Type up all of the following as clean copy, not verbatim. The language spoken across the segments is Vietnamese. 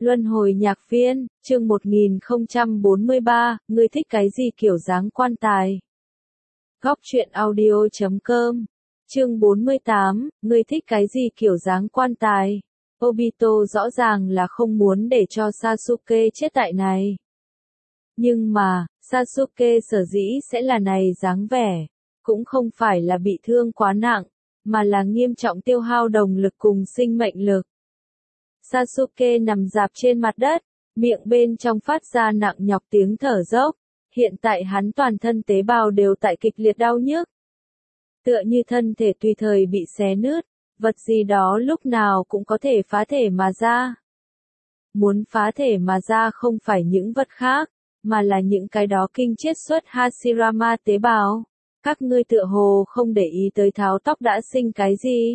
Luân hồi nhạc viên, chương 1043, ngươi thích cái gì kiểu dáng quan tài? Góc truyện audio.com, chương 48, ngươi thích cái gì kiểu dáng quan tài? Obito rõ ràng là không muốn để cho Sasuke chết tại này. Nhưng mà, Sasuke sở dĩ sẽ là này dáng vẻ, cũng không phải là bị thương quá nặng, mà là nghiêm trọng tiêu hao đồng lực cùng sinh mệnh lực. Sasuke nằm rạp trên mặt đất, miệng bên trong phát ra nặng nhọc tiếng thở dốc. Hiện tại hắn toàn thân tế bào đều tại kịch liệt đau nhức. Tựa như thân thể tùy thời bị xé nứt, vật gì đó lúc nào cũng có thể phá thể mà ra. Muốn phá thể mà ra không phải những vật khác, mà là những cái đó kinh chiết xuất Hashirama tế bào. Các ngươi tựa hồ không để ý tới tháo tóc đã sinh cái gì.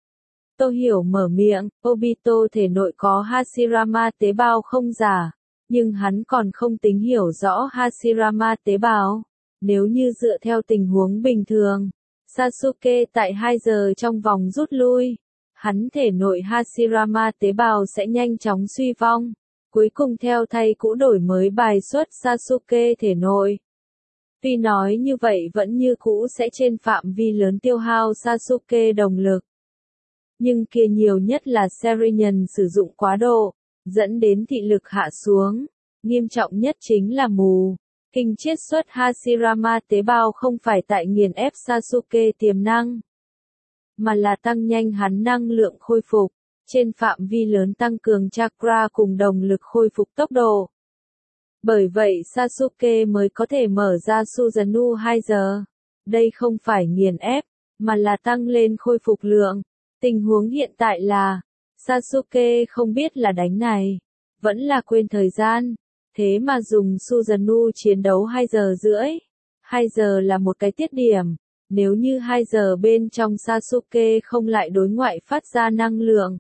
Tô Hiểu mở miệng, Obito thể nội có Hashirama tế bào không giả, nhưng hắn còn không tính hiểu rõ Hashirama tế bào. Nếu như dựa theo tình huống bình thường, Sasuke tại 2 giờ trong vòng rút lui, hắn thể nội Hashirama tế bào sẽ nhanh chóng suy vong, cuối cùng theo thay cũ đổi mới bài xuất Sasuke thể nội. Tuy nói như vậy vẫn như cũ sẽ trên phạm vi lớn tiêu hao Sasuke đồng lực. Nhưng kia nhiều nhất là Sharingan sử dụng quá độ, dẫn đến thị lực hạ xuống. Nghiêm trọng nhất chính là mù. Kinh chiết xuất Hashirama tế bào không phải tại nghiền ép Sasuke tiềm năng, mà là tăng nhanh hắn năng lượng khôi phục, trên phạm vi lớn tăng cường chakra cùng đồng lực khôi phục tốc độ. Bởi vậy Sasuke mới có thể mở ra Susanoo 2 giờ. Đây không phải nghiền ép, mà là tăng lên khôi phục lượng. Tình huống hiện tại là, Sasuke không biết là đánh này, vẫn là quên thời gian, thế mà dùng Susanoo chiến đấu 2 giờ rưỡi. 2 giờ là một cái tiết điểm, nếu như 2 giờ bên trong Sasuke không lại đối ngoại phát ra năng lượng,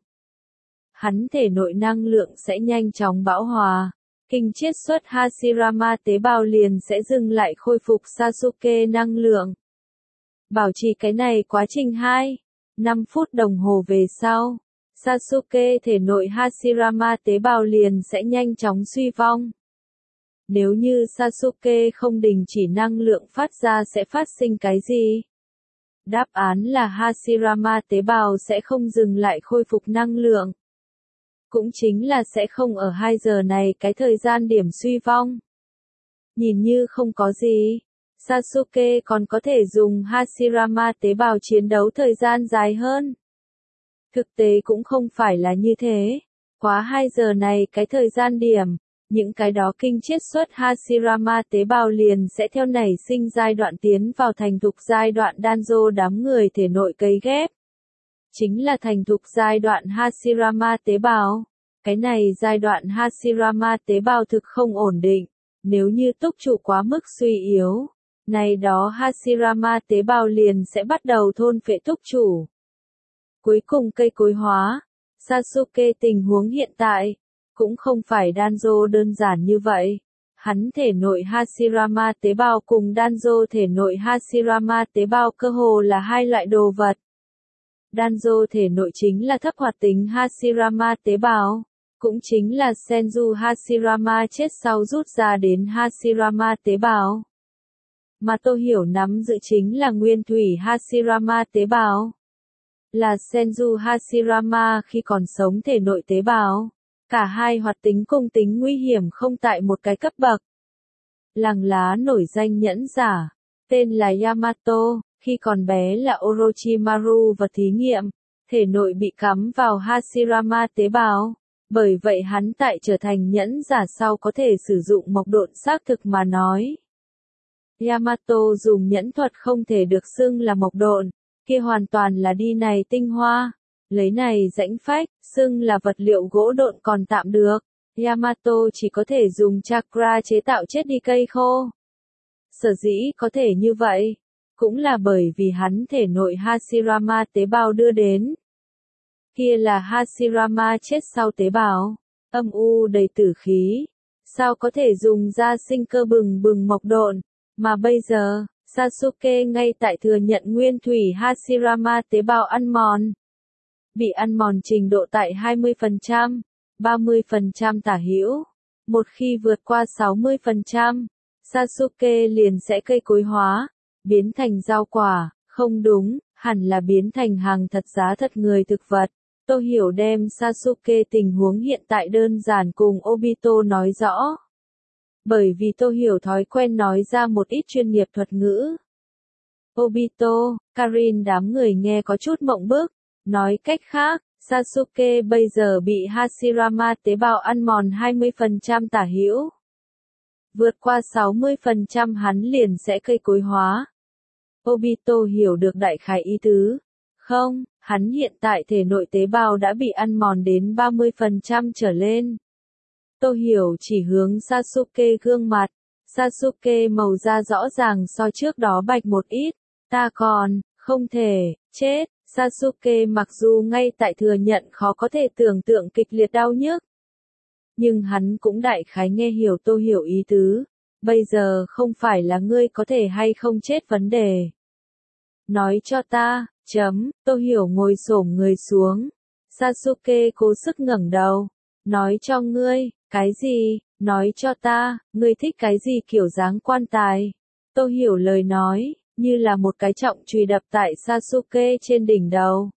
hắn thể nội năng lượng sẽ nhanh chóng bão hòa, kinh chiết xuất Hashirama tế bào liền sẽ dừng lại khôi phục Sasuke năng lượng. Bảo trì cái này quá trình 5 phút đồng hồ về sau, Sasuke thể nội Hashirama tế bào liền sẽ nhanh chóng suy vong. Nếu như Sasuke không đình chỉ năng lượng phát ra sẽ phát sinh cái gì? Đáp án là Hashirama tế bào sẽ không dừng lại khôi phục năng lượng. Cũng chính là sẽ không ở 2 giờ này cái thời gian điểm suy vong. Nhìn như không có gì. Sasuke còn có thể dùng Hashirama tế bào chiến đấu thời gian dài hơn. Thực tế cũng không phải là như thế. Quá 2 giờ này cái thời gian điểm, những cái đó kinh chiết xuất Hashirama tế bào liền sẽ theo nảy sinh giai đoạn tiến vào thành thục giai đoạn Danzo đám người thể nội cấy ghép. Chính là thành thục giai đoạn Hashirama tế bào. Cái này giai đoạn Hashirama tế bào thực không ổn định. Nếu như túc chủ quá mức suy yếu, này đó Hashirama tế bào liền sẽ bắt đầu thôn phệ túc chủ. Cuối cùng cây cối hóa, Sasuke tình huống hiện tại, cũng không phải Danzo đơn giản như vậy. Hắn thể nội Hashirama tế bào cùng Danzo thể nội Hashirama tế bào cơ hồ là hai loại đồ vật. Danzo thể nội chính là thấp hoạt tính Hashirama tế bào, cũng chính là Senju Hashirama chết sau rút ra đến Hashirama tế bào. Mà Tô Hiểu nắm giữ chính là nguyên thủy Hashirama tế bào. Là Senju Hashirama khi còn sống thể nội tế bào. Cả hai hoạt tính cùng tính nguy hiểm không tại một cái cấp bậc. Làng lá nổi danh nhẫn giả, tên là Yamato, khi còn bé là Orochimaru và thí nghiệm, thể nội bị cắm vào Hashirama tế bào. Bởi vậy hắn tại trở thành nhẫn giả sau có thể sử dụng mộc độn xác thực mà nói. Yamato dùng nhẫn thuật không thể được xưng là mộc độn, kia hoàn toàn là đi này tinh hoa. Lấy này rãnh phách, xưng là vật liệu gỗ độn còn tạm được. Yamato chỉ có thể dùng chakra chế tạo chết đi cây khô. Sở dĩ có thể như vậy, cũng là bởi vì hắn thể nội Hashirama tế bào đưa đến. Kia là Hashirama chết sau tế bào, âm u đầy tử khí. Sao có thể dùng ra sinh cơ bừng bừng mộc độn, mà bây giờ, Sasuke ngay tại thừa nhận nguyên thủy Hashirama tế bào ăn mòn. Bị ăn mòn trình độ tại 20%, 30% tả hữu. Một khi vượt qua 60%, Sasuke liền sẽ cây cối hóa, biến thành rau quả, không đúng, hẳn là biến thành hàng thật giá thật người thực vật. Tô Hiểu đem Sasuke tình huống hiện tại đơn giản cùng Obito nói rõ. Bởi vì Tô Hiểu thói quen nói ra một ít chuyên nghiệp thuật ngữ. Obito, Karin đám người nghe có chút mộng bức, nói cách khác, Sasuke bây giờ bị Hashirama tế bào ăn mòn 20% tả hữu. Vượt qua 60% hắn liền sẽ cây cối hóa. Obito hiểu được đại khái ý tứ. Không, hắn hiện tại thể nội tế bào đã bị ăn mòn đến 30% trở lên. Tô Hiểu chỉ hướng Sasuke gương mặt. Sasuke màu da rõ ràng so trước đó bạch một ít. Ta còn, không thể, chết. Sasuke mặc dù ngay tại thừa nhận khó có thể tưởng tượng kịch liệt đau nhức. Nhưng hắn cũng đại khái nghe hiểu Tô Hiểu ý tứ. Bây giờ không phải là ngươi có thể hay không chết vấn đề. Nói cho ta, Tô Hiểu ngồi xổm người xuống. Sasuke cố sức ngẩng đầu. Nói cho ngươi, cái gì, nói cho ta, ngươi thích cái gì kiểu dáng quan tài. Tô Hiểu lời nói, như là một cái trọng chùy đập tại Sasuke trên đỉnh đầu.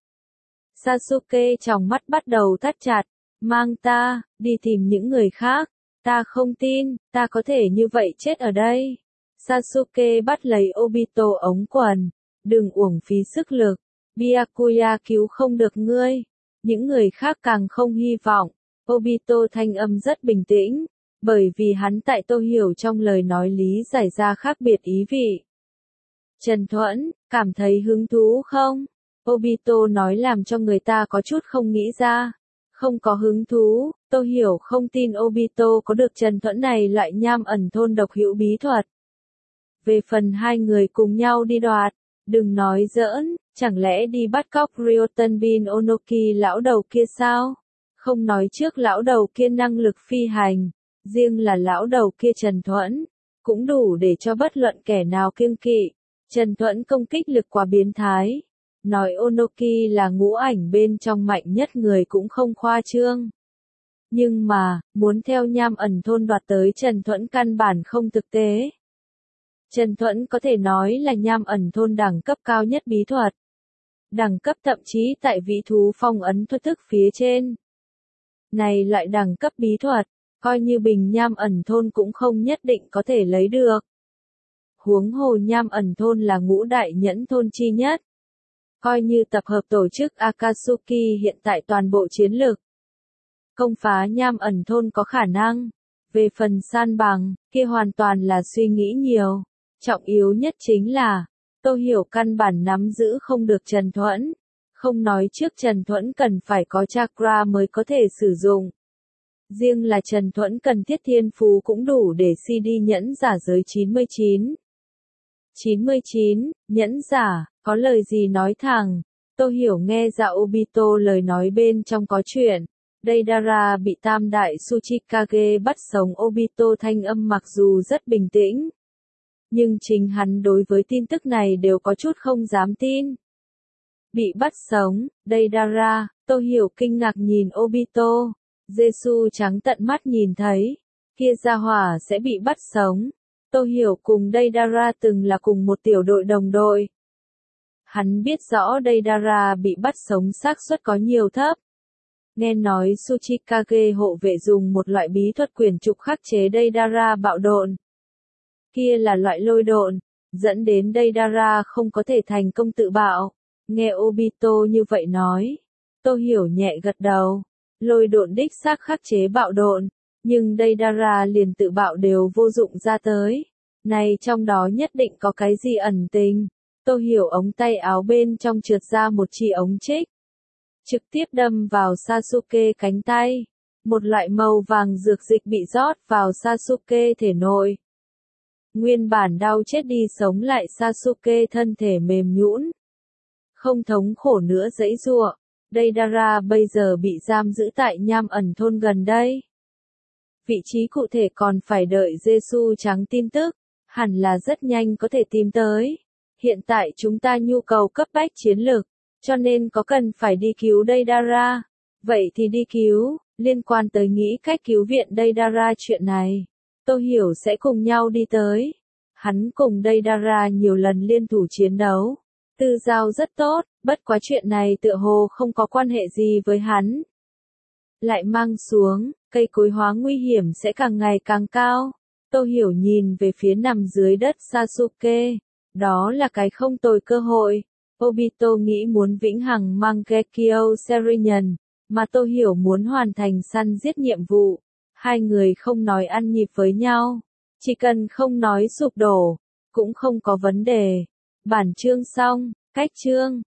Sasuke trong mắt bắt đầu thắt chặt, mang ta, đi tìm những người khác, ta không tin, ta có thể như vậy chết ở đây. Sasuke bắt lấy Obito ống quần, đừng uổng phí sức lực, Byakuya cứu không được ngươi, những người khác càng không hy vọng. Obito thanh âm rất bình tĩnh, bởi vì hắn tại Tô Hiểu trong lời nói lý giải ra khác biệt ý vị. Trần Thuẫn, cảm thấy hứng thú không? Obito nói làm cho người ta có chút không nghĩ ra. Không có hứng thú, Tô Hiểu không tin Obito có được Trần Thuẫn này loại nham ẩn thôn độc hữu bí thuật. Về phần hai người cùng nhau đi đoạt, đừng nói giỡn, chẳng lẽ đi bắt cóc Ryotenbin Onoki lão đầu kia sao? Không nói trước lão đầu kia năng lực phi hành, riêng là lão đầu kia Trần Thuẫn, cũng đủ để cho bất luận kẻ nào kiêng kỵ. Trần Thuẫn công kích lực quá biến thái. Nói Onoki là ngũ ảnh bên trong mạnh nhất người cũng không khoa trương. Nhưng mà, muốn theo nham ẩn thôn đoạt tới Trần Thuẫn căn bản không thực tế. Trần Thuẫn có thể nói là nham ẩn thôn đẳng cấp cao nhất bí thuật. Đẳng cấp thậm chí tại vị thú phong ấn thuật thức phía trên. Này loại đẳng cấp bí thuật, coi như bình nham ẩn thôn cũng không nhất định có thể lấy được. Huống hồ nham ẩn thôn là ngũ đại nhẫn thôn chi nhất. Coi như tập hợp tổ chức Akatsuki hiện tại toàn bộ chiến lực. Công phá nham ẩn thôn có khả năng. Về phần san bằng, kia hoàn toàn là suy nghĩ nhiều. Trọng yếu nhất chính là, Tô Hiểu căn bản nắm giữ không được Trần Thuẫn. Không nói trước Trần Thuẫn cần phải có chakra mới có thể sử dụng. Riêng là Trần Thuẫn cần thiết thiên phú cũng đủ để CD nhẫn giả giới 99. 99, nhẫn giả, có lời gì nói thẳng. Tô Hiểu nghe ra Obito lời nói bên trong có chuyện. Deidara bị tam đại Tsuchikage bắt sống. Obito thanh âm mặc dù rất bình tĩnh. Nhưng chính hắn đối với tin tức này đều có chút không dám tin. Bị bắt sống, Deidara, Tô Hiểu kinh ngạc nhìn Obito. Jesu trắng tận mắt nhìn thấy. Kia gia hỏa sẽ bị bắt sống. Tô Hiểu cùng Deidara từng là cùng một tiểu đội đồng đội. Hắn biết rõ Deidara bị bắt sống xác suất có nhiều thấp. Nghe nói Tsuchikage hộ vệ dùng một loại bí thuật quyền trục khắc chế Deidara bạo độn. Kia là loại lôi độn, dẫn đến Deidara không có thể thành công tự bạo. Nghe Obito như vậy nói, Tô Hiểu nhẹ gật đầu. Lôi độn đích xác khắc chế bạo độn, nhưng Deidara liền tự bạo đều vô dụng ra tới. Này trong đó nhất định có cái gì ẩn tình. Tô Hiểu ống tay áo bên trong trượt ra một chi ống trích. Trực tiếp đâm vào Sasuke cánh tay. Một loại màu vàng dược dịch bị rót vào Sasuke thể nội. Nguyên bản đau chết đi sống lại Sasuke thân thể mềm nhũn. Không thống khổ nữa giãy giụa. Deidara bây giờ bị giam giữ tại nham ẩn thôn gần đây. Vị trí cụ thể còn phải đợi Jesu trắng tin tức, hẳn là rất nhanh có thể tìm tới. Hiện tại chúng ta nhu cầu cấp bách chiến lược, cho nên có cần phải đi cứu Deidara. Vậy thì đi cứu, Liên quan tới nghĩ cách cứu viện Deidara chuyện này, Tô Hiểu sẽ cùng nhau đi tới. Hắn cùng Deidara nhiều lần liên thủ chiến đấu. Tư giao rất tốt, bất quá chuyện này tựa hồ không có quan hệ gì với hắn. Lại mang xuống, cây cối hóa nguy hiểm sẽ càng ngày càng cao. Tô Hiểu nhìn về phía nằm dưới đất Sasuke. Đó là cái không tồi cơ hội. Obito nghĩ muốn vĩnh hằng mang Gekyo Serinyuin, mà Tô Hiểu muốn hoàn thành săn giết nhiệm vụ. Hai người không nói ăn nhịp với nhau. Chỉ cần không nói sụp đổ, cũng không có vấn đề. Bản chương xong, cách chương.